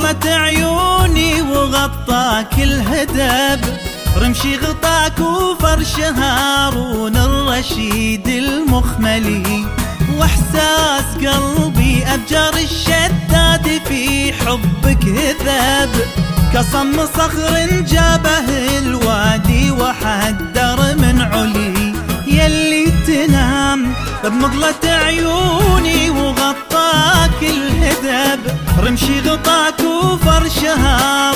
بمقلة عيوني وغطاك الهدب، رمشي غطاك وفرش هارون الرشيد المخملي، واحساس قلبي ابجر الشداد في حبك هذب، كصم صخر جابه الوادي وحدر من علي، يلي تنام بمقلة عيوني وغطاك الهدب، رمشي غطاك وفرشها